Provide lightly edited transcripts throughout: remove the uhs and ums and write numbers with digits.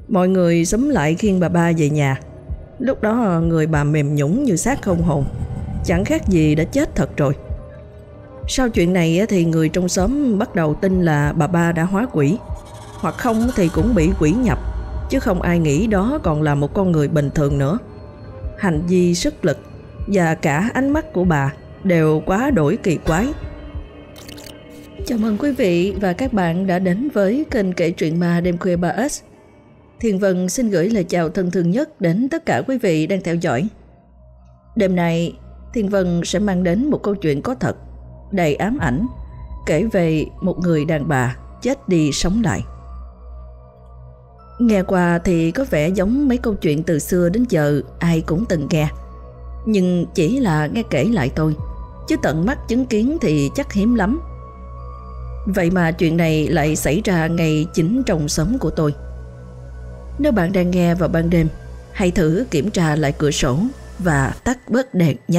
Mọi người xúm lại khiêng bà ba về nhà. Lúc đó người bà mềm nhũn như xác không hồn, chẳng khác gì đã chết thật rồi. Sau chuyện này thì người trong xóm bắt đầu tin là bà ba đã hóa quỷ, hoặc không thì cũng bị quỷ nhập, chứ không ai nghĩ đó còn là một con người bình thường nữa. Hành vi, sức lực và cả ánh mắt của bà đều quá đổi kỳ quái. Chào mừng quý vị và các bạn đã đến với kênh kể truyện ma đêm khuya 3S. Thiền Vân xin gửi lời chào thân thương nhất đến tất cả quý vị đang theo dõi. Đêm nay, Thiền Vân sẽ mang đến một câu chuyện có thật, đầy ám ảnh, kể về một người đàn bà chết đi sống lại. Nghe qua thì có vẻ giống mấy câu chuyện từ xưa đến giờ ai cũng từng nghe, nhưng chỉ là nghe kể lại thôi, chứ tận mắt chứng kiến thì chắc hiếm lắm. Vậy mà chuyện này lại xảy ra ngay chính trong xóm của tôi. Nếu bạn đang nghe vào ban đêm, hãy thử kiểm tra lại cửa sổ và tắt bớt đèn nhé.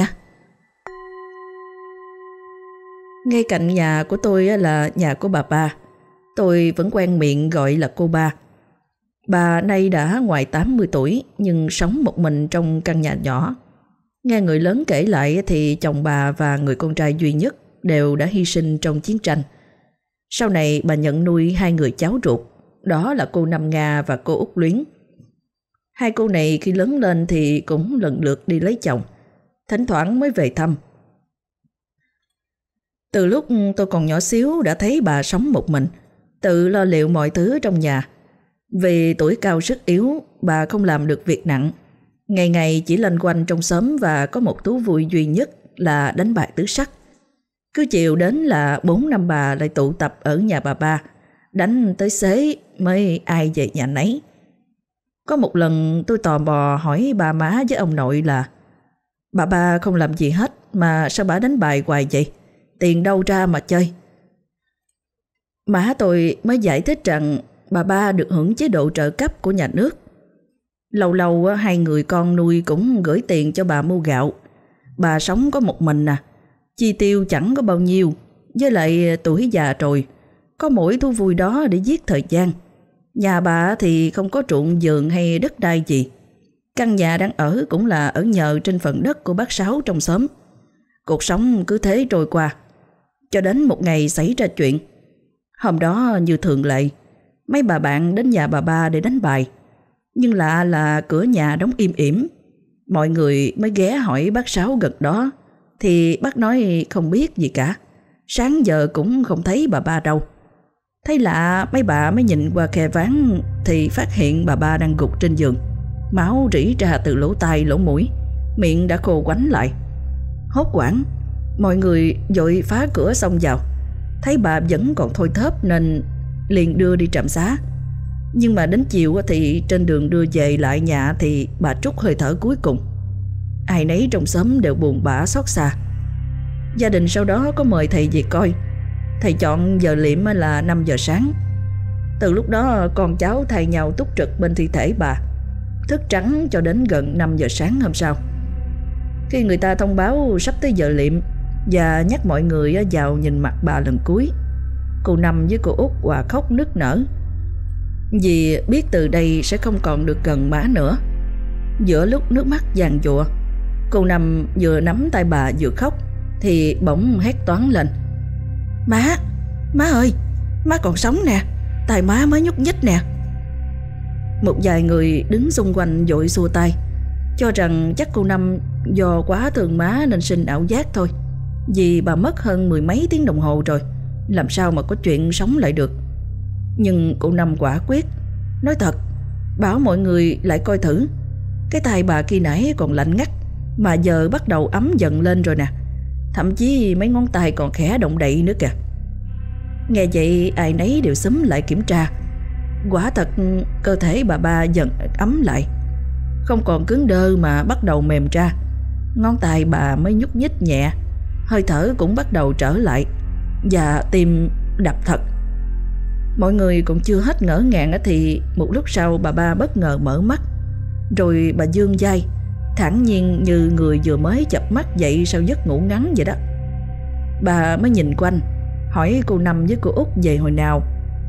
Ngay cạnh nhà của tôi là nhà của bà ba. Tôi vẫn quen miệng gọi là cô ba. Bà nay đã ngoài 80 tuổi nhưng sống một mình trong căn nhà nhỏ. Nghe người lớn kể lại thì chồng bà và người con trai duy nhất đều đã hy sinh trong chiến tranh. Sau này bà nhận nuôi hai người cháu ruột, đó là cô Năm Nga và cô Út Luyến. Hai cô này khi lớn lên thì cũng lần lượt đi lấy chồng, thỉnh thoảng mới về thăm. Từ lúc tôi còn nhỏ xíu đã thấy bà sống một mình, tự lo liệu mọi thứ trong nhà. Vì tuổi cao sức yếu, bà không làm được việc nặng, ngày ngày chỉ loanh quanh trong xóm và có một thú vui duy nhất là đánh bài tứ sắc. Cứ chiều đến là 4 năm bà lại tụ tập ở nhà bà ba, đánh tới xế mới ai về nhà nấy. Có một lần tôi tò mò hỏi bà má với ông nội là bà ba không làm gì hết mà sao bà đánh bài hoài vậy, tiền đâu ra mà chơi. Má tôi mới giải thích rằng bà ba được hưởng chế độ trợ cấp của nhà nước. Lâu lâu hai người con nuôi cũng gửi tiền cho bà mua gạo. Bà sống có một mình chi tiêu chẳng có bao nhiêu, với lại tuổi già rồi, có mỗi thú vui đó để giết thời gian. Nhà bà thì không có ruộng vườn hay đất đai gì. Căn nhà đang ở cũng là ở nhờ trên phần đất của bác Sáu trong xóm. Cuộc sống cứ thế trôi qua, cho đến một ngày xảy ra chuyện. Hôm đó như thường lệ, mấy bà bạn đến nhà bà ba để đánh bài. Nhưng lạ là cửa nhà đóng im ỉm. Mọi người mới ghé hỏi bác Sáu gần đó, thì bác nói không biết gì cả. Sáng giờ cũng không thấy bà ba đâu. Thấy lạ, mấy bà mới nhìn qua khe ván thì phát hiện bà ba đang gục trên giường, máu rỉ ra từ lỗ tai lỗ mũi, miệng đã khô quánh lại. Hốt hoảng, mọi người vội phá cửa xông vào. Thấy bà vẫn còn thôi thóp nên liền đưa đi trạm xá. Nhưng mà đến chiều thì trên đường đưa về lại nhà thì bà trút hơi thở cuối cùng. Ai nấy trong xóm đều buồn bã xót xa. Gia đình sau đó có mời thầy về coi. Thầy chọn giờ liệm là 5 giờ sáng. Từ lúc đó con cháu thay nhau túc trực bên thi thể bà, thức trắng cho đến gần 5 giờ sáng hôm sau. Khi người ta thông báo sắp tới giờ liệm và nhắc mọi người vào nhìn mặt bà lần cuối, cô Năm với cô Út hòa khóc nức nở, vì biết từ đây sẽ không còn được gần má nữa. Giữa lúc nước mắt giàn giụa, cô Năm vừa nắm tay bà vừa khóc thì bỗng hét toáng lên: Má ơi, má còn sống nè, tay má mới nhúc nhích nè. Một vài người đứng xung quanh vội xua tay, cho rằng chắc cô Năm do quá thương má nên sinh ảo giác thôi, vì bà mất hơn 10 mấy tiếng đồng hồ rồi, làm sao mà có chuyện sống lại được. Nhưng cô Năm quả quyết, nói thật, bảo mọi người lại coi thử. Cái tay bà khi nãy còn lạnh ngắt, mà giờ bắt đầu ấm dần lên rồi nè, thậm chí mấy ngón tay còn khẽ động đậy nữa kìa. Nghe vậy ai nấy đều xúm lại kiểm tra. Quả thật cơ thể bà ba dần ấm lại, không còn cứng đơ mà bắt đầu mềm ra. Ngón tay bà mới nhúc nhích nhẹ, hơi thở cũng bắt đầu trở lại, và tim đập thật. Mọi người còn chưa hết ngỡ ngàng thì một lúc sau bà ba bất ngờ mở mắt, rồi bà vươn vai, thản nhiên như người vừa mới chợp mắt dậy sau giấc ngủ ngắn vậy đó. Bà mới nhìn quanh, hỏi cô Năm với cô Út về hồi nào,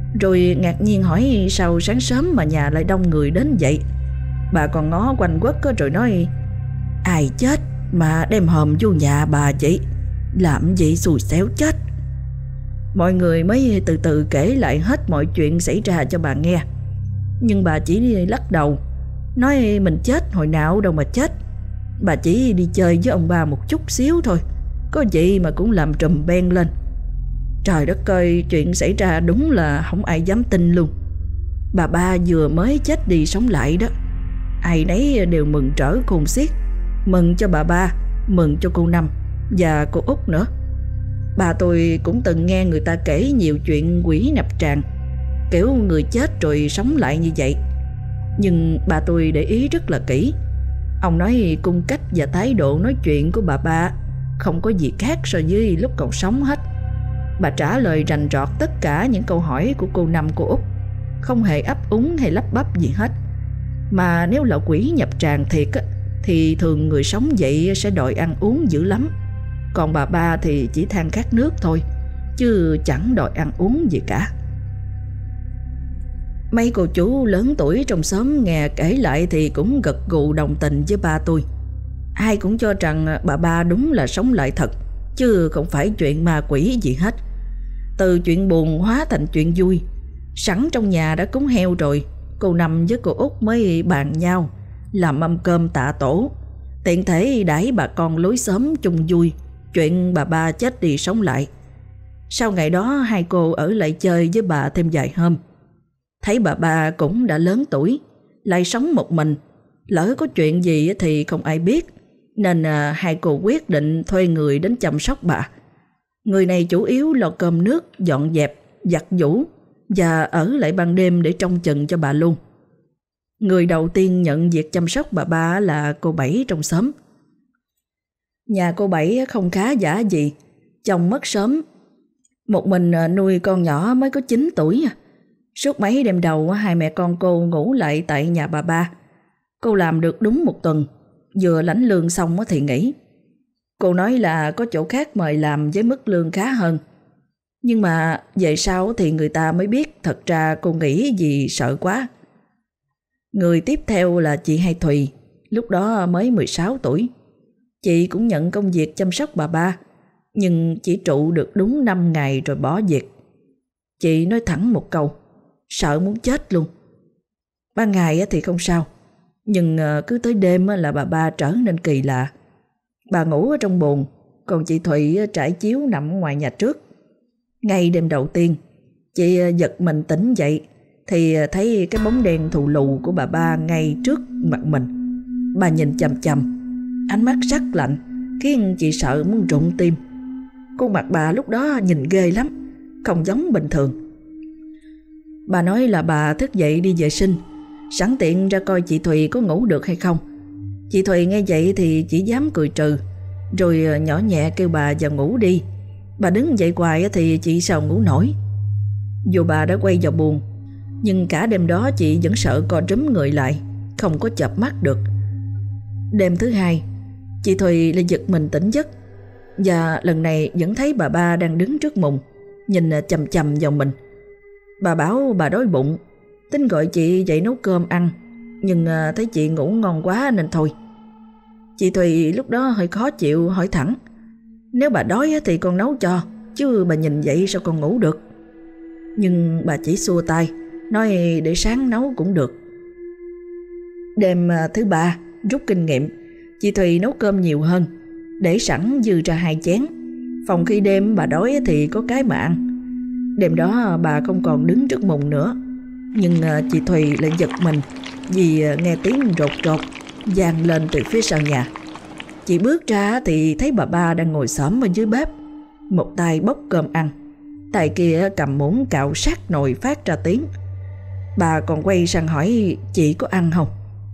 Rồi ngạc nhiên hỏi sao sáng sớm mà nhà lại đông người đến vậy. Bà còn ngó quanh quất rồi nói: ai chết mà đem hòm vô nhà bà chị, làm gì xui xẻo chết. Mọi người mới từ từ kể lại hết mọi chuyện xảy ra cho bà nghe. Nhưng bà chỉ lắc đầu, nói mình chết hồi nào đâu mà chết. Bà chỉ đi chơi với ông ba một chút xíu thôi, có gì mà cũng làm trùm beng lên. Trời đất ơi, chuyện xảy ra đúng là không ai dám tin luôn. Bà ba vừa mới chết đi sống lại đó. Ai nấy đều mừng rỡ khôn xiết, mừng cho bà ba, mừng cho cô Năm và cô Út nữa. Bà tôi cũng từng nghe người ta kể nhiều chuyện quỷ nhập tràng, kiểu người chết rồi sống lại như vậy. Nhưng bà tôi để ý rất là kỹ. Ông nói cung cách và thái độ nói chuyện của bà ba không có gì khác so với lúc còn sống hết. Bà trả lời rành rọt tất cả những câu hỏi của cô Năm cô Út, không hề ấp úng hay lắp bắp gì hết. Mà nếu là quỷ nhập tràng thiệt á, thì thường người sống vậy sẽ đòi ăn uống dữ lắm. Còn bà ba thì chỉ than khát nước thôi, chứ chẳng đòi ăn uống gì cả. Mấy cô chú lớn tuổi trong xóm nghe kể lại thì cũng gật gù đồng tình với ba tôi. Ai cũng cho rằng bà ba đúng là sống lại thật, chứ không phải chuyện ma quỷ gì hết. Từ chuyện buồn hóa thành chuyện vui. Sẵn trong nhà đã cúng heo rồi, cô Năm với cô Út mới bàn nhau làm mâm cơm tạ tổ, tiện thể đãi bà con lối xóm chung vui chuyện bà ba chết đi sống lại. Sau ngày đó hai cô ở lại chơi với bà thêm vài hôm. Thấy bà ba cũng đã lớn tuổi, lại sống một mình, lỡ có chuyện gì thì không ai biết, nên hai cô quyết định thuê người đến chăm sóc bà. Người này chủ yếu lo cơm nước, dọn dẹp, giặt giũ và ở lại ban đêm để trông chừng cho bà luôn. Người đầu tiên nhận việc chăm sóc bà ba là cô Bảy trong xóm. Nhà cô Bảy không khá giả gì, chồng mất sớm, một mình nuôi con nhỏ mới có 9 tuổi. Suốt mấy đêm đầu hai mẹ con cô ngủ lại tại nhà bà ba. Cô làm được đúng 1 tuần, vừa lãnh lương xong thì nghỉ. Cô nói là có chỗ khác mời làm với mức lương khá hơn. Nhưng mà về sau thì người ta mới biết thật ra cô nghỉ vì sợ quá. Người tiếp theo là chị Hai Thùy, lúc đó mới 16 tuổi. Chị cũng nhận công việc chăm sóc bà ba, nhưng chỉ trụ được đúng 5 ngày rồi bỏ việc. Chị nói thẳng một câu, sợ muốn chết luôn. Ban ngày thì không sao, nhưng cứ tới đêm là bà ba trở nên kỳ lạ. Bà ngủ ở trong buồng, còn chị Thùy trải chiếu nằm ngoài nhà trước. Ngay đêm đầu tiên, chị giật mình tỉnh dậy thì thấy cái bóng đen thù lù của bà ba ngay trước mặt mình. Bà nhìn chằm chằm, ánh mắt sắc lạnh khiến chị sợ muốn rụng tim. Khuôn mặt bà lúc đó nhìn ghê lắm, không giống bình thường. Bà nói là bà thức dậy đi vệ sinh, sẵn tiện ra coi chị Thùy có ngủ được hay không. Chị Thùy nghe vậy thì chỉ dám cười trừ, rồi nhỏ nhẹ kêu bà vào ngủ đi. Bà đứng dậy hoài thì chị sao ngủ nổi. Dù bà đã quay vào buồng, nhưng cả đêm đó chị vẫn sợ co rúm người lại, không có chợp mắt được. Đêm thứ hai, chị Thùy lại giật mình tỉnh giấc, và lần này vẫn thấy bà ba đang đứng trước mùng, nhìn chằm chằm vào mình. Bà bảo bà đói bụng, tính gọi chị dậy nấu cơm ăn, nhưng thấy chị ngủ ngon quá nên thôi. Chị Thùy lúc đó hơi khó chịu hỏi thẳng, nếu bà đói thì con nấu cho, chứ bà nhìn vậy sao con ngủ được. Nhưng bà chỉ xua tay, nói để sáng nấu cũng được. Đêm thứ ba, rút kinh nghiệm, chị Thùy nấu cơm nhiều hơn, để sẵn dư ra 2 chén, phòng khi đêm bà đói thì có cái mà ăn. Đêm đó bà không còn đứng trước mùng nữa, nhưng chị Thùy lại giật mình vì nghe tiếng rột rột vang lên từ phía sau nhà. Chị bước ra thì thấy bà ba đang ngồi xổm ở dưới bếp, một tay bốc cơm ăn, tay kia cầm muỗng cạo sát nồi phát ra tiếng. Bà còn quay sang hỏi chị có ăn không.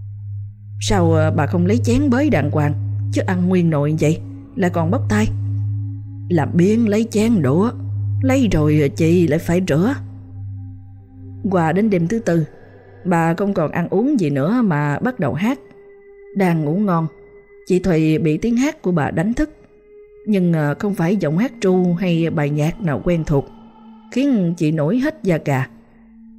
Sao bà không lấy chén bới đàng hoàng, chứ ăn nguyên nồi vậy lại còn bóc tay. Làm biếng lấy chén đũa, lấy rồi chị lại phải rửa. Qua đến đêm thứ tư, bà không còn ăn uống gì nữa mà bắt đầu hát. Đang ngủ ngon, chị Thùy bị tiếng hát của bà đánh thức, nhưng không phải giọng hát ru hay bài nhạc nào quen thuộc, khiến chị nổi hết da gà,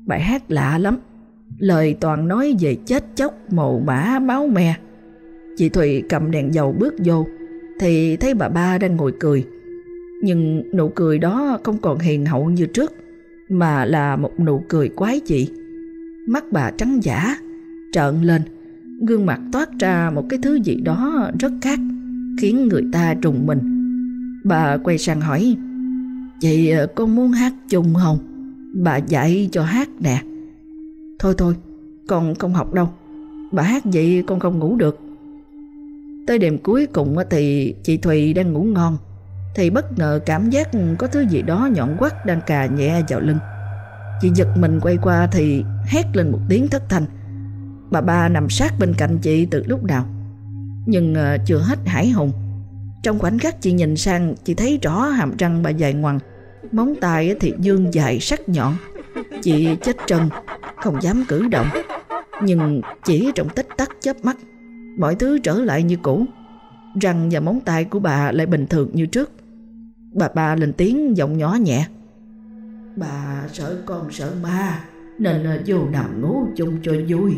Bài hát lạ lắm, lời toàn nói về chết chóc, mồ mả, máu me. Chị Thùy cầm đèn dầu bước vô thì thấy bà ba đang ngồi cười. Nhưng nụ cười đó không còn hiền hậu như trước, mà là một nụ cười quái dị. Mắt bà trắng dã, trợn lên, gương mặt toát ra một cái thứ gì đó rất khác, khiến người ta trùng mình. Bà quay sang hỏi: "Chị có muốn hát chung không? Bà dạy cho hát nè." Thôi, con không học đâu. Bà hát vậy con không ngủ được." Tới đêm cuối cùng thì chị Thùy đang ngủ ngon, thì bất ngờ cảm giác có thứ gì đó nhọn quắt đang cà nhẹ vào lưng. Chị giật mình quay qua thì hét lên một tiếng thất thanh. Bà ba nằm sát bên cạnh chị từ lúc nào, nhưng chưa hết hãi hùng. Trong khoảnh khắc chị nhìn sang, chị thấy rõ hàm răng bà dài ngoằng, móng tay thì dương dài sắc nhọn. Chị chết trân, không dám cử động. Nhưng chỉ trong tích tắc chớp mắt, mọi thứ trở lại như cũ. Răng và móng tay của bà lại bình thường như trước. Bà ba lên tiếng giọng nhỏ nhẹ: "Bà sợ con sợ ma nên vô nằm ngủ chung cho vui."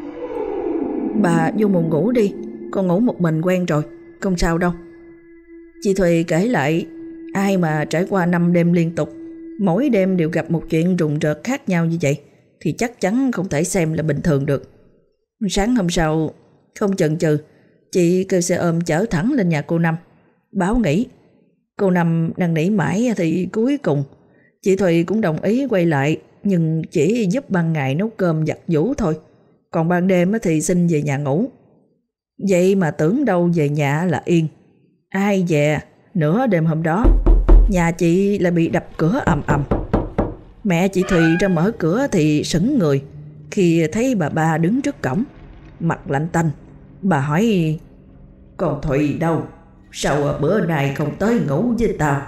"Bà vô buồn ngủ đi, con ngủ một mình quen rồi, không sao đâu." Chị Thùy kể lại, ai mà trải qua 5 đêm liên tục, mỗi đêm đều gặp một chuyện rùng rợn khác nhau như vậy, thì chắc chắn không thể xem là bình thường được. Sáng hôm sau, không chần chừ, chị kêu xe ôm chở thẳng lên nhà cô Năm, báo nghỉ. Cô Năm năn nỉ mãi thì cuối cùng chị Thùy cũng đồng ý quay lại, nhưng chỉ giúp ban ngày nấu cơm giặt giũ thôi, còn ban đêm thì xin về nhà ngủ. Vậy mà tưởng đâu về nhà là yên. Ai dè nửa đêm hôm đó, nhà chị lại bị đập cửa ầm ầm. Mẹ chị Thùy ra mở cửa thì sững người khi thấy bà ba đứng trước cổng, mặt lạnh tanh. Bà hỏi: "Con Thùy đâu? Sao bữa nay không tới ngủ với tao?"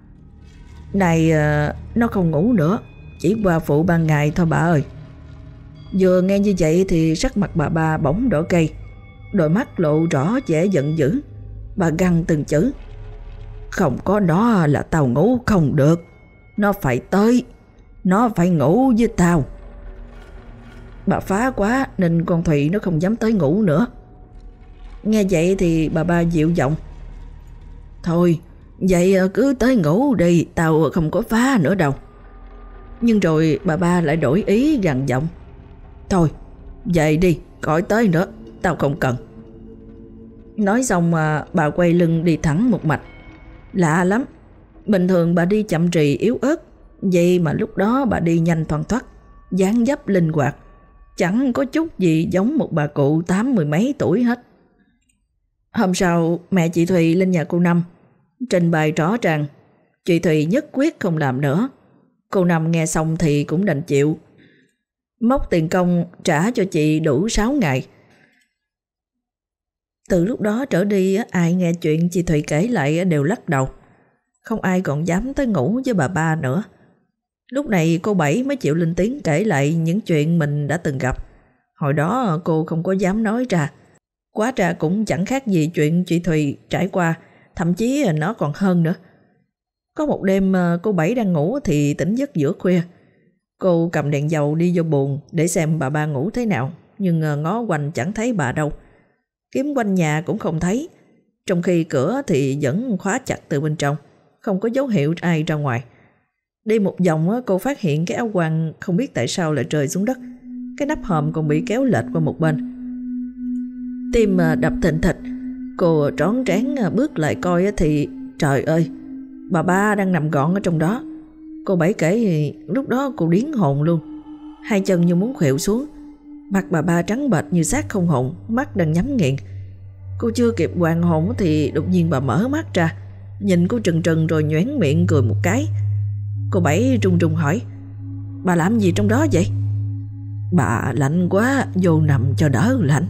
"Này, nó không ngủ nữa, chỉ qua phụ ban ngày thôi bà ơi." Vừa nghe như vậy thì sắc mặt bà ba bỗng đỏ cây, đôi mắt lộ rõ vẻ giận dữ. Bà gằn từng chữ: "Không có nó là tao ngủ không được. Nó phải tới, nó phải ngủ với tao." Bà phá quá nên con Thùy nó không dám tới ngủ nữa. Nghe vậy thì bà ba dịu giọng: "Thôi, vậy cứ tới ngủ đi, tao không có phá nữa đâu." Nhưng rồi bà ba lại đổi ý gằn giọng: "Thôi, về đi, khỏi tới nữa, tao không cần." Nói xong mà bà quay lưng đi thẳng một mạch. Lạ lắm, bình thường bà đi chậm rì yếu ớt, vậy mà lúc đó bà đi nhanh thoăn thoắt, dáng dấp linh hoạt, chẳng có chút gì giống một bà cụ 80 mấy tuổi hết. Hôm sau, mẹ chị Thùy lên nhà cô Năm, trình bày rõ ràng. Chị Thùy nhất quyết không làm nữa. Cô Năm nghe xong thì cũng đành chịu, móc tiền công trả cho chị đủ 6 ngày. Từ lúc đó trở đi, ai nghe chuyện chị Thùy kể lại đều lắc đầu. Không ai còn dám tới ngủ với bà ba nữa. Lúc này cô Bảy mới chịu lên tiếng kể lại những chuyện mình đã từng gặp. Hồi đó cô không có dám nói ra. Quá ra cũng chẳng khác gì chuyện chị Thùy trải qua, thậm chí nó còn hơn nữa. Có một đêm cô Bảy đang ngủ thì tỉnh giấc giữa khuya. Cô cầm đèn dầu đi vô buồng để xem bà ba ngủ thế nào, nhưng ngó quanh chẳng thấy bà đâu. Kiếm quanh nhà cũng không thấy, trong khi cửa thì vẫn khóa chặt từ bên trong, không có dấu hiệu ai ra ngoài. Đi một vòng cô phát hiện cái áo quàng không biết tại sao lại rơi xuống đất, cái nắp hòm còn bị kéo lệch qua một bên. Tim đập thình thịch, cô trón trán bước lại coi thì trời ơi, bà ba đang nằm gọn ở trong đó. Cô Bảy kể thì lúc đó cô điếng hồn luôn, hai chân như muốn khuỵu xuống. Mặt bà ba trắng bệch như xác không hồn, mắt đang nhắm nghiền. Cô chưa kịp hoàn hồn thì đột nhiên bà mở mắt ra, nhìn cô trừng trừng rồi nhoẻn miệng cười một cái. Cô Bảy run run hỏi: "Bà làm gì trong đó vậy?" "Bà lạnh quá, vô nằm cho đỡ lạnh."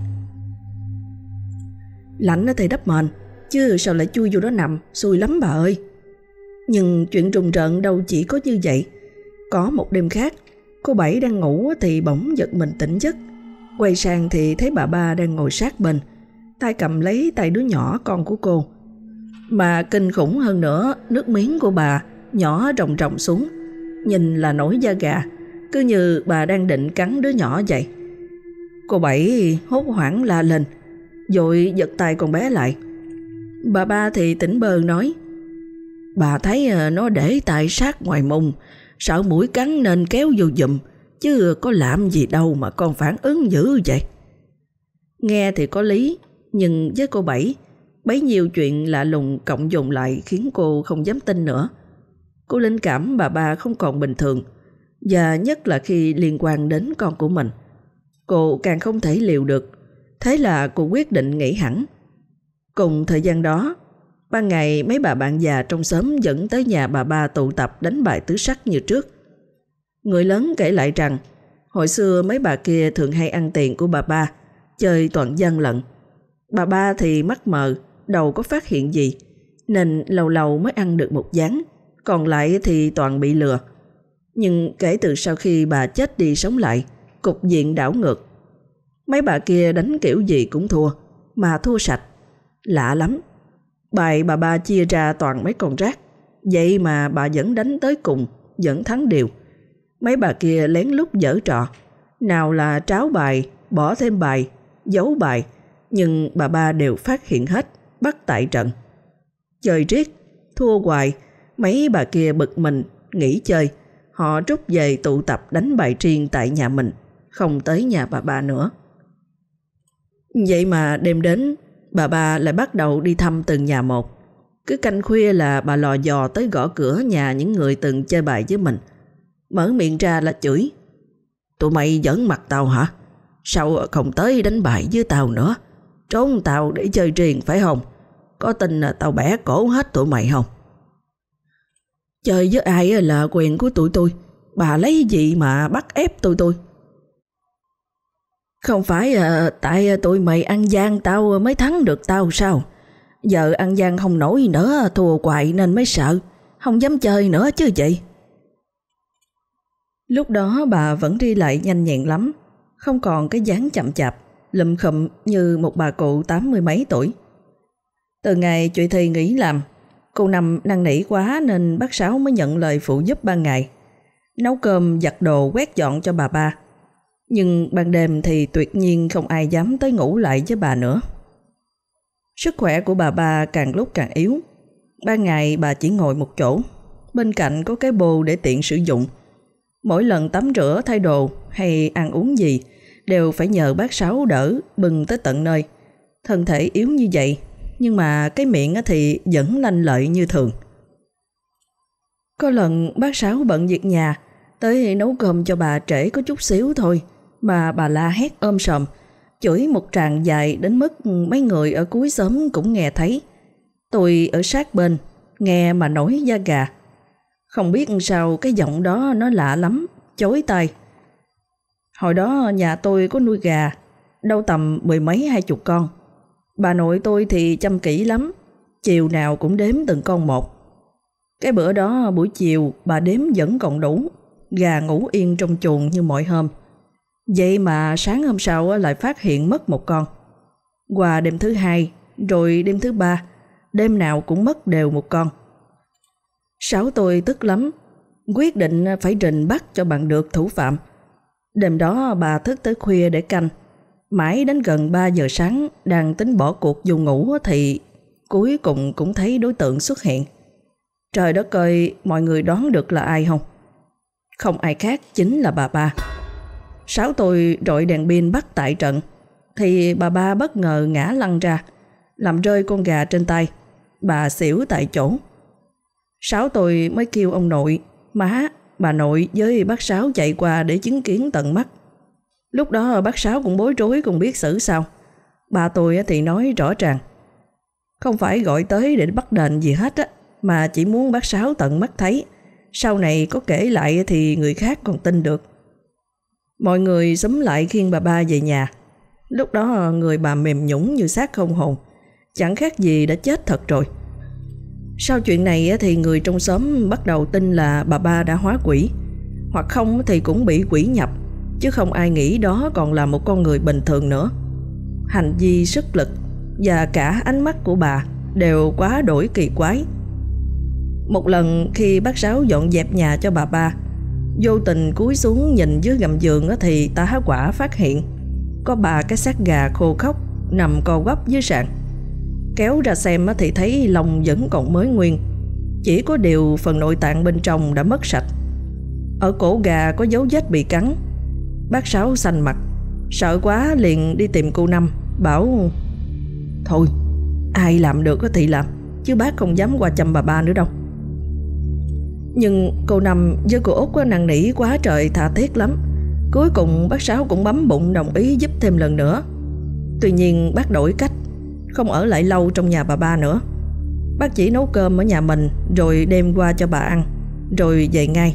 "Lạnh thì đắp mền, chứ sao lại chui vô đó nằm, xui lắm bà ơi." Nhưng chuyện rùng rợn đâu chỉ có như vậy. Có một đêm khác, cô Bảy đang ngủ thì bỗng giật mình tỉnh giấc. Quay sang thì thấy bà ba đang ngồi sát bên, tay cầm lấy tay đứa nhỏ con của cô. Mà kinh khủng hơn nữa, nước miếng của bà nhỏ ròng ròng xuống, nhìn là nổi da gà. cứ như bà đang định cắn đứa nhỏ vậy. Cô Bảy hốt hoảng la lên, vội giật tay con bé lại. Bà Ba thì tỉnh bơ nói: bà thấy nó để tay sát ngoài mông, sợ mũi cắn nên kéo vô giùm, chứ có làm gì đâu mà con phản ứng dữ vậy. Nghe thì có lý, nhưng với cô Bảy, bấy nhiêu chuyện lạ lùng cộng dồn lại khiến cô không dám tin nữa. Cô linh cảm bà Ba không còn bình thường, và nhất là khi liên quan đến con của mình. Cô càng không thể liều được, thế là cô quyết định nghỉ hẳn. Cùng thời gian đó, ban ngày mấy bà bạn già trong xóm dẫn tới nhà bà Ba tụ tập đánh bài tứ sắc như trước. Người lớn kể lại rằng hồi xưa mấy bà kia thường hay ăn tiền của bà Ba, chơi toàn gian lận. Bà Ba thì mắt mờ, đâu có phát hiện gì, nên lâu lâu mới ăn được một ván, còn lại thì toàn bị lừa. Nhưng kể từ sau khi bà chết đi sống lại, cục diện đảo ngược. Mấy bà kia đánh kiểu gì cũng thua, mà thua sạch. Lạ lắm, bài bà Ba chia ra toàn mấy con rác, vậy mà bà vẫn đánh tới cùng, vẫn thắng đều. Mấy bà kia lén lút giở trò, nào là tráo bài, bỏ thêm bài, giấu bài, nhưng bà Ba đều phát hiện hết, bắt tại trận. Chơi riết, thua hoài, mấy bà kia bực mình, nghỉ chơi. Họ rút về tụ tập đánh bài riêng tại nhà mình, không tới nhà bà Ba nữa. Vậy mà đêm đến, bà Ba lại bắt đầu đi thăm từng nhà một. Cứ canh khuya là bà lò dò tới gõ cửa nhà những người từng chơi bài với mình. Mở miệng ra là chửi: tụi mày giỡn mặt tao hả? Sao không tới đánh bài với tao nữa? Trốn tao để chơi riêng phải không? Có tin là tao bẻ cổ hết tụi mày không? Chơi với ai là quyền của tụi tôi, bà lấy gì mà bắt ép tụi tôi? Không phải tại tụi mày ăn gian tao mới thắng được tao sao? Giờ ăn gian không nổi nữa, thua hoài nên mới sợ, không dám chơi nữa chứ chị. Lúc đó bà vẫn đi lại nhanh nhẹn lắm, không còn cái dáng chậm chạp, lụm khụm như một bà cụ 80 mấy tuổi. Từ ngày chị Thi nghỉ làm, cô Năm năn nỉ quá nên bác Sáu mới nhận lời phụ giúp ban ngày, nấu cơm, giặt đồ, quét dọn cho bà Ba. Nhưng ban đêm thì tuyệt nhiên không ai dám tới ngủ lại với bà nữa. Sức khỏe của bà Ba càng lúc càng yếu. Ban ngày bà chỉ ngồi một chỗ, bên cạnh có cái bô để tiện sử dụng. Mỗi lần tắm rửa, thay đồ hay ăn uống gì đều phải nhờ bác Sáu đỡ bưng tới tận nơi. Thân thể yếu như vậy, nhưng mà cái miệng thì vẫn lanh lợi như thường. Có lần bác Sáu bận việc nhà, tới nấu cơm cho bà trễ có chút xíu thôi mà bà la hét sòm, chửi một tràng dài đến mức mấy người ở cuối xóm cũng nghe thấy. Tôi ở sát bên, nghe mà nổi da gà. Không biết sao cái giọng đó nó lạ lắm, chói tai. Hồi đó nhà tôi có nuôi gà, đâu tầm 10 mấy 20 con. Bà nội tôi thì chăm kỹ lắm, chiều nào cũng đếm từng con một. Cái bữa đó buổi chiều bà đếm vẫn còn đủ, gà ngủ yên trong chuồng như mọi hôm. Vậy mà sáng hôm sau lại phát hiện mất một con. Qua đêm thứ hai, rồi đêm thứ ba, đêm nào cũng mất đều một con. Sáu tôi tức lắm, quyết định phải rình bắt cho bằng được thủ phạm. Đêm đó bà thức tới khuya để canh. Mãi đến gần 3 giờ sáng đang tính bỏ cuộc vô ngủ thì cuối cùng cũng thấy đối tượng xuất hiện. Trời đất ơi, mọi người đoán được là ai không? Không ai khác chính là bà Ba. Sáu tôi rọi đèn pin bắt tại trận thì bà Ba bất ngờ ngã lăn ra, làm rơi con gà trên tay. Bà xỉu tại chỗ. Sáu tôi mới kêu ông nội, má, bà nội với bác Sáu chạy qua để chứng kiến tận mắt. Lúc đó bác Sáu cũng bối rối không biết xử sao. Bà tôi thì nói rõ ràng không phải gọi tới để bắt đền gì hết á, mà chỉ muốn bác Sáu tận mắt thấy, sau này có kể lại thì người khác còn tin được. Mọi người xúm lại khiêng bà Ba về nhà. Lúc đó người bà mềm nhũn như xác không hồn, chẳng khác gì đã chết thật rồi. Sau chuyện này thì người trong xóm bắt đầu tin là bà Ba đã hóa quỷ, hoặc không thì cũng bị quỷ nhập, chứ không ai nghĩ đó còn là một con người bình thường nữa. Hành vi, sức lực và cả ánh mắt của bà đều quá đổi kỳ quái. Một lần khi bác Sáu dọn dẹp nhà cho bà Ba, Vô tình cúi xuống nhìn dưới gầm giường thì tá quả phát hiện có 3 cái xác gà khô khốc nằm co quắp dưới sàn. Kéo ra xem thì thấy lông vẫn còn mới nguyên, chỉ có điều phần nội tạng bên trong đã mất sạch. Ở cổ gà có dấu vết bị cắn. Bác Sáu xanh mặt, sợ quá liền đi tìm cô Năm, bảo thôi ai làm được thì làm, chứ bác không dám qua chăm bà ba nữa đâu. Nhưng cô Năm với cô Út năn nỉ quá trời tha thiết lắm. Cuối cùng bác Sáu cũng bấm bụng đồng ý giúp thêm lần nữa. Tuy nhiên bác đổi cách, không ở lại lâu trong nhà bà ba nữa. Bác chỉ nấu cơm ở nhà mình rồi đem qua cho bà ăn, rồi về ngay.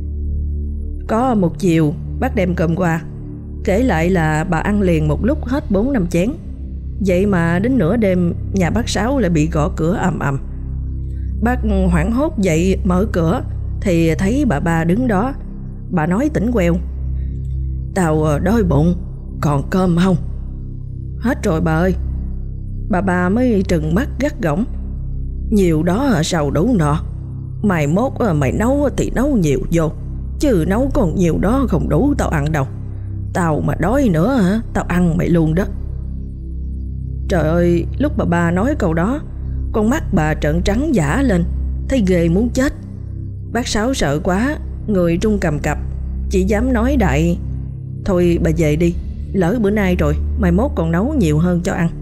Có một chiều bác đem cơm qua, kể lại là bà ăn liền một lúc hết 4-5 chén. Vậy mà đến nửa đêm nhà bác Sáu lại bị gõ cửa ầm ầm. Bác hoảng hốt dậy mở cửa thì thấy bà ba đứng đó. Bà nói tỉnh queo: "Tao đói bụng, còn cơm không?" "Hết rồi bà ơi." Bà ba mới trừng mắt gắt gỏng: "Nhiều đó sao đủ nọ, mai mốt mày nấu thì nấu nhiều vô, chứ nấu còn nhiều đó không đủ tao ăn đâu. Tao mà đói nữa hả, tao ăn mày luôn đó." Trời ơi, lúc bà ba nói câu đó, con mắt bà trợn trắng dã lên, thấy ghê muốn chết. Bác Sáu sợ quá, người run cầm cập, chỉ dám nói đại: "Thôi bà về đi, lỡ bữa nay rồi, mai mốt còn nấu nhiều hơn cho ăn."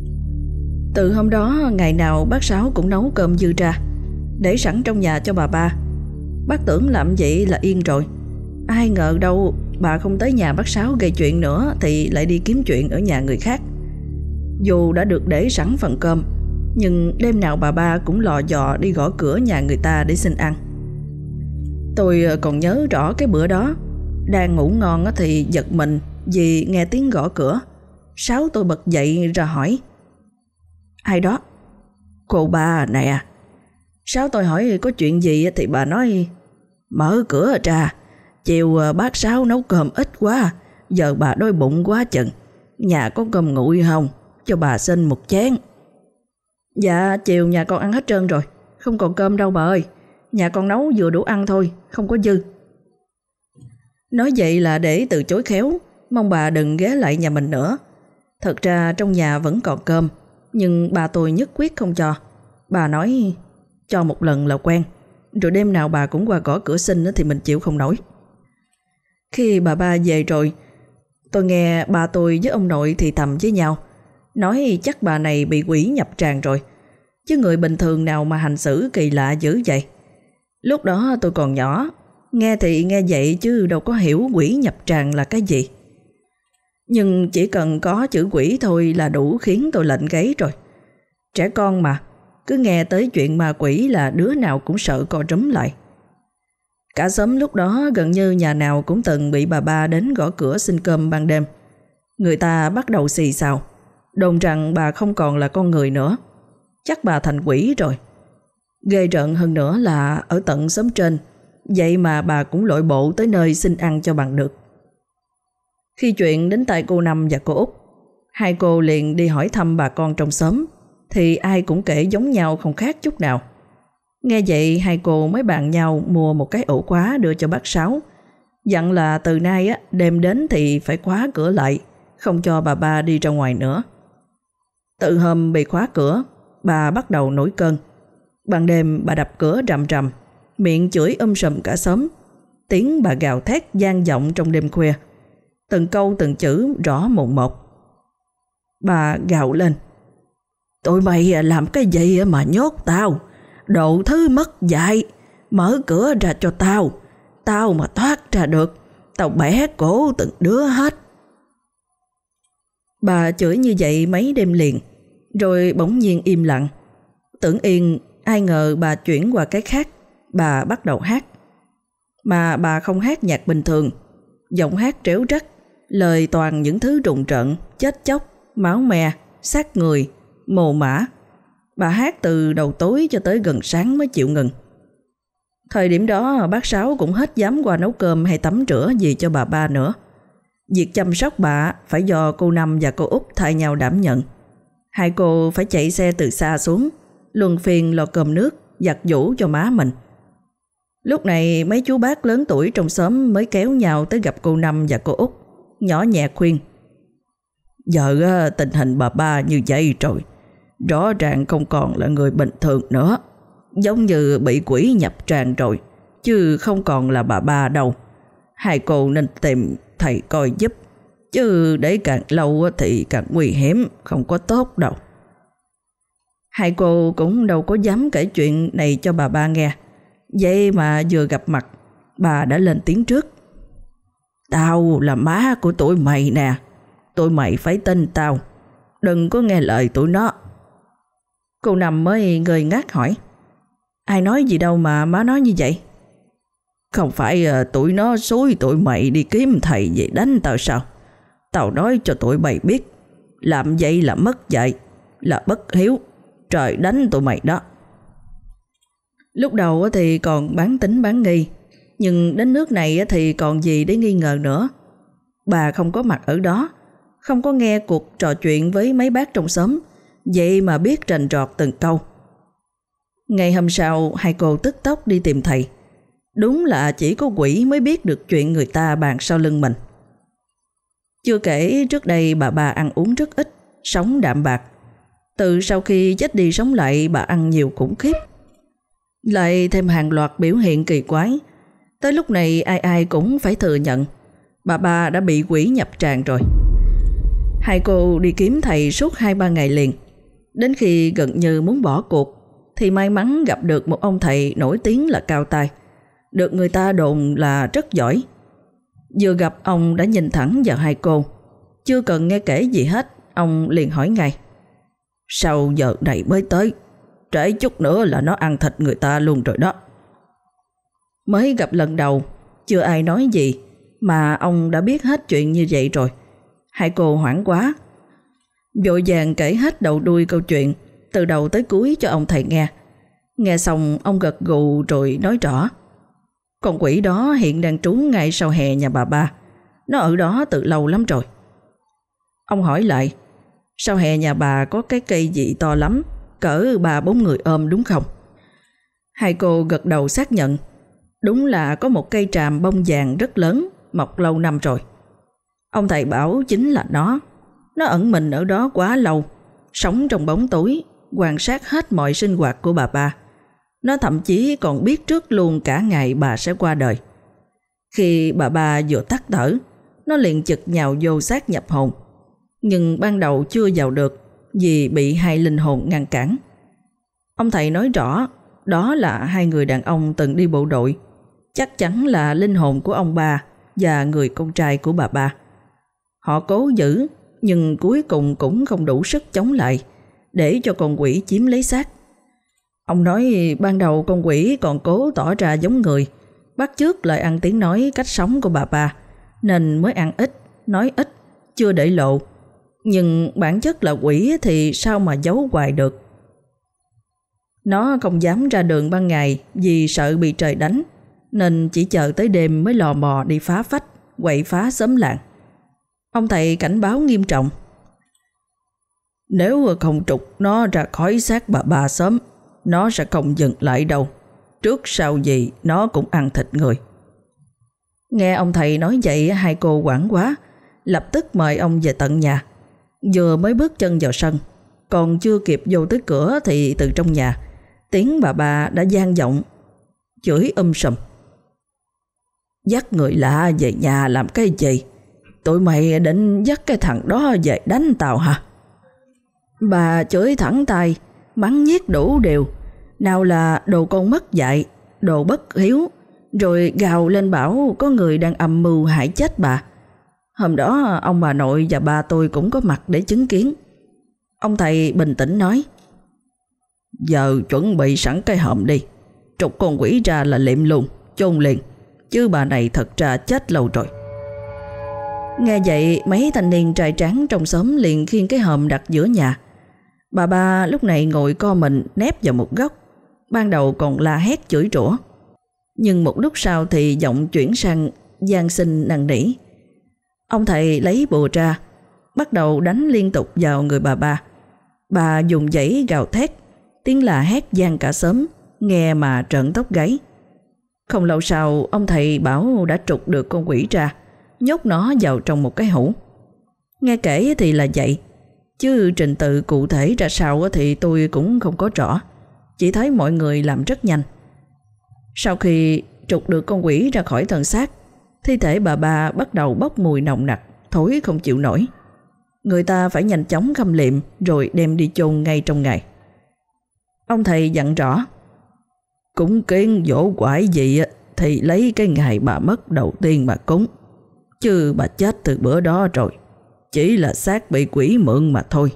Từ hôm đó ngày nào bác Sáu cũng nấu cơm dư ra, để sẵn trong nhà cho bà ba. Bác tưởng làm vậy là yên rồi. Ai ngờ đâu bà không tới nhà bác Sáu gây chuyện nữa thì lại đi kiếm chuyện ở nhà người khác. Dù đã được để sẵn phần cơm, nhưng đêm nào bà ba cũng lò dò đi gõ cửa nhà người ta để xin ăn. Tôi còn nhớ rõ cái bữa đó, đang ngủ ngon thì giật mình vì nghe tiếng gõ cửa. Sáu tôi bật dậy ra hỏi: "Ai đó?" "Cô ba nè." Sáu tôi hỏi có chuyện gì thì bà nói: "Mở cửa ra, chiều bác Sáu nấu cơm ít quá, giờ bà đói bụng quá chừng. Nhà có cơm nguội không, cho bà xin một chén." "Dạ chiều nhà con ăn hết trơn rồi, không còn cơm đâu bà ơi. Nhà con nấu vừa đủ ăn thôi, không có dư." Nói vậy là để từ chối khéo, mong bà đừng ghé lại nhà mình nữa. Thật ra trong nhà vẫn còn cơm, nhưng bà tôi nhất quyết không cho. Bà nói cho một lần là quen, rồi đêm nào bà cũng qua gõ cửa xin thì mình chịu không nổi. Khi bà ba về rồi, tôi nghe ba tôi với ông nội thì thầm với nhau, nói chắc bà này bị quỷ nhập tràng rồi, chứ người bình thường nào mà hành xử kỳ lạ dữ vậy. Lúc đó tôi còn nhỏ, nghe thì nghe vậy chứ đâu có hiểu quỷ nhập tràng là cái gì. Nhưng chỉ cần có chữ quỷ thôi là đủ khiến tôi lạnh gáy rồi. Trẻ con mà, cứ nghe tới chuyện ma quỷ là đứa nào cũng sợ co rúm lại. Cả xóm lúc đó gần như nhà nào cũng từng bị bà ba đến gõ cửa xin cơm ban đêm. Người ta bắt đầu xì xào, đồn rằng bà không còn là con người nữa, chắc bà thành quỷ rồi. Ghê rợn hơn nữa là ở tận xóm trên, vậy mà bà cũng lội bộ tới nơi xin ăn cho bằng được. Khi chuyện đến tay cô Năm và cô Út, hai cô liền đi hỏi thăm bà con trong xóm, thì ai cũng kể giống nhau không khác chút nào. Nghe vậy hai cô mới bàn nhau mua một cái ổ khóa đưa cho bác Sáu, dặn là từ nay đêm đến thì phải khóa cửa lại, không cho bà ba đi ra ngoài nữa. Từ hôm bị khóa cửa, bà bắt đầu nổi cơn. Ban đêm bà đập cửa rầm rầm, miệng chửi sùm cả xóm. Tiếng bà gào thét vang vọng trong đêm khuya, từng câu từng chữ rõ mồn một. Bà gào lên: "Tụi mày làm cái gì mà nhốt tao? Đồ thứ mất dạy, mở cửa ra cho tao. Tao mà thoát ra được, tao bẻ cổ từng đứa hết." Bà chửi như vậy mấy đêm liền, rồi bỗng nhiên im lặng. Tưởng yên, ai ngờ bà chuyển qua cái khác. Bà bắt đầu hát. Mà bà không hát nhạc bình thường, giọng hát tréo rắt, lời toàn những thứ rùng rợn, chết chóc, máu me, xác người, mồ mả. Bà hát từ đầu tối cho tới gần sáng mới chịu ngừng. Thời điểm đó bác Sáu cũng hết dám qua nấu cơm hay tắm rửa gì cho bà ba nữa. Việc chăm sóc bà phải do cô Năm và cô Út thay nhau đảm nhận. Hai cô phải chạy xe từ xa xuống, luân phiên lo cơm nước, giặt giũ cho má mình. Lúc này mấy chú bác lớn tuổi trong xóm mới kéo nhau tới gặp cô Năm và cô Út, nhỏ nhẹ khuyên. Giờ tình hình bà ba như vậy rồi, rõ ràng không còn là người bình thường nữa, giống như bị quỷ nhập tràng rồi, chứ không còn là bà ba đâu. Hai cô nên tìm thầy coi giúp, chứ để càng lâu thì càng nguy hiểm, không có tốt đâu. Hai cô cũng đâu có dám kể chuyện này cho bà ba nghe. Vậy mà vừa gặp mặt, bà đã lên tiếng trước. Tao là má của tụi mày nè, tụi mày phải tin tao, đừng có nghe lời tụi nó. Cô Năm mới ngơ ngác hỏi. Ai nói gì đâu mà má nói như vậy? Không phải tụi nó xúi tụi mày đi kiếm thầy về đánh tao sao? Tao nói cho tụi mày biết, làm vậy là mất dạy, là bất hiếu, trời đánh tụi mày đó. Lúc đầu thì còn bán tính bán nghi, nhưng đến nước này thì còn gì để nghi ngờ nữa. Bà không có mặt ở đó, không có nghe cuộc trò chuyện với mấy bác trong xóm, vậy mà biết rành rọt từng câu. Ngày hôm sau, hai cô tức tốc đi tìm thầy. Đúng là chỉ có quỷ mới biết được chuyện người ta bàn sau lưng mình. Chưa kể trước đây bà ba ăn uống rất ít, sống đạm bạc. Từ sau khi chết đi sống lại, bà ăn nhiều khủng khiếp, lại thêm hàng loạt biểu hiện kỳ quái. Tới lúc này ai ai cũng phải thừa nhận bà ba đã bị quỷ nhập tràng rồi. Hai cô đi kiếm thầy suốt 2-3 ngày liền. Đến khi gần như muốn bỏ cuộc thì may mắn gặp được một ông thầy nổi tiếng là cao tay, được người ta đồn là rất giỏi. Vừa gặp ông đã nhìn thẳng vào hai cô, chưa cần nghe kể gì hết, ông liền hỏi ngay. Sao giờ này mới tới? Trễ chút nữa là nó ăn thịt người ta luôn rồi đó. Mới gặp lần đầu, chưa ai nói gì mà ông đã biết hết chuyện như vậy rồi. Hai cô hoảng quá, vội vàng kể hết đầu đuôi câu chuyện từ đầu tới cuối cho ông thầy nghe. Nghe xong ông gật gù rồi nói rõ. Con quỷ đó hiện đang trú ngay sau hè nhà bà ba, nó ở đó từ lâu lắm rồi. Ông hỏi lại, sau hè nhà bà có cái cây gì to lắm, cỡ 3-4 người ôm đúng không? Hai cô gật đầu xác nhận. Đúng là có một cây tràm bông vàng rất lớn, mọc lâu năm rồi. Ông thầy bảo chính là nó ẩn mình ở đó quá lâu, sống trong bóng tối, quan sát hết mọi sinh hoạt của bà ba. Nó thậm chí còn biết trước luôn cả ngày bà sẽ qua đời. Khi bà ba vừa tắt thở, nó liền chực nhào vô xác nhập hồn. Nhưng ban đầu chưa vào được vì bị hai linh hồn ngăn cản. Ông thầy nói rõ đó là hai người đàn ông từng đi bộ đội, chắc chắn là linh hồn của ông bà và người con trai của bà ba. Họ cố giữ nhưng cuối cùng cũng không đủ sức chống lại, để cho con quỷ chiếm lấy xác. Ông nói ban đầu con quỷ còn cố tỏ ra giống người, bắt chước lời ăn tiếng nói cách sống của bà ba, nên mới ăn ít, nói ít, chưa để lộ. Nhưng bản chất là quỷ thì sao mà giấu hoài được. Nó không dám ra đường ban ngày vì sợ bị trời đánh, nên chỉ chờ tới đêm mới lò mò đi phá phách, quậy phá xóm làng. Ông thầy cảnh báo nghiêm trọng. Nếu không trục nó ra khỏi xác bà ba sớm, nó sẽ không dừng lại đâu. Trước sau gì nó cũng ăn thịt người. Nghe ông thầy nói vậy, hai cô hoảng quá, lập tức mời ông về tận nhà. Vừa mới bước chân vào sân, còn chưa kịp vô tới cửa thì từ trong nhà, tiếng bà ba đã vang vọng, chửi sùm. Dắt người lạ về nhà làm cái gì? Tụi mày định dắt cái thằng đó về đánh tao hả? Bà chửi thẳng tay, mắng nhiếc đủ điều. Nào là đồ con mất dạy, đồ bất hiếu, rồi gào lên bảo có người đang âm mưu hại chết bà. Hôm đó ông bà nội và ba tôi cũng có mặt để chứng kiến. Ông thầy bình tĩnh nói, giờ chuẩn bị sẵn cái hòm đi, trục con quỷ ra là liệm luôn, chôn liền, chứ bà này thật ra chết lâu rồi. Nghe vậy mấy thanh niên trai tráng trong xóm liền khiêng cái hòm đặt giữa nhà. Bà ba lúc này ngồi co mình nép vào một góc, ban đầu còn la hét chửi rủa, nhưng một lúc sau thì giọng chuyển sang van xin năn nỉ. Ông thầy lấy bùa ra, bắt đầu đánh liên tục vào người bà ba. Bà dùng giấy gào thét, tiếng la hét vang cả xóm, nghe mà trợn tóc gáy. Không lâu sau, ông thầy bảo đã trục được con quỷ ra, nhốt nó vào trong một cái hũ. Nghe kể thì là vậy, chứ trình tự cụ thể ra sao thì tôi cũng không có rõ, chỉ thấy mọi người làm rất nhanh. Sau khi trục được con quỷ ra khỏi thân xác, thi thể bà ba bắt đầu bốc mùi nồng nặc, thối không chịu nổi. Người ta phải nhanh chóng khâm liệm rồi đem đi chôn ngay trong ngày. Ông thầy dặn rõ, cúng kiến dỗ quải gì thì lấy cái ngày bà mất đầu tiên mà cúng, chứ bà chết từ bữa đó rồi, chỉ là xác bị quỷ mượn mà thôi.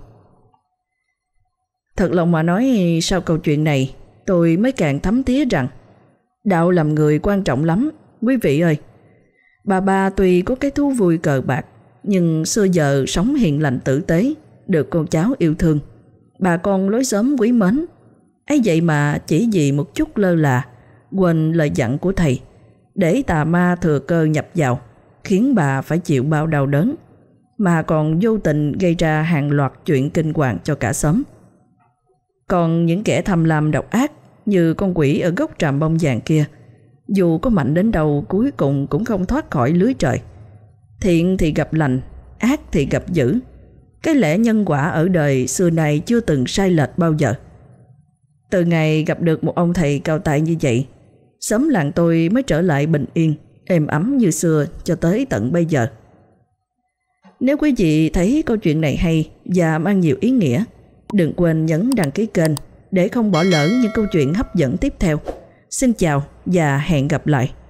Thật lòng mà nói, sau câu chuyện này tôi mới càng thấm thía rằng đạo làm người quan trọng lắm, quý vị ơi. Bà ba tuy có cái thú vui cờ bạc, nhưng xưa giờ sống hiền lành tử tế, được con cháu yêu thương, bà con lối xóm quý mến. Ấy vậy mà chỉ vì một chút lơ là, quên lời dặn của thầy, để tà ma thừa cơ nhập vào, khiến bà phải chịu bao đau đớn, mà còn vô tình gây ra hàng loạt chuyện kinh hoàng cho cả xóm. Còn những kẻ tham lam độc ác như con quỷ ở gốc tràm bông vàng kia, dù có mạnh đến đâu cuối cùng cũng không thoát khỏi lưới trời. Thiện thì gặp lành, ác thì gặp dữ. Cái lẽ nhân quả ở đời xưa này chưa từng sai lệch bao giờ. Từ ngày gặp được một ông thầy cao tài như vậy, xóm làng tôi mới trở lại bình yên, êm ấm như xưa cho tới tận bây giờ. Nếu quý vị thấy câu chuyện này hay và mang nhiều ý nghĩa, đừng quên nhấn đăng ký kênh để không bỏ lỡ những câu chuyện hấp dẫn tiếp theo. Xin chào và hẹn gặp lại.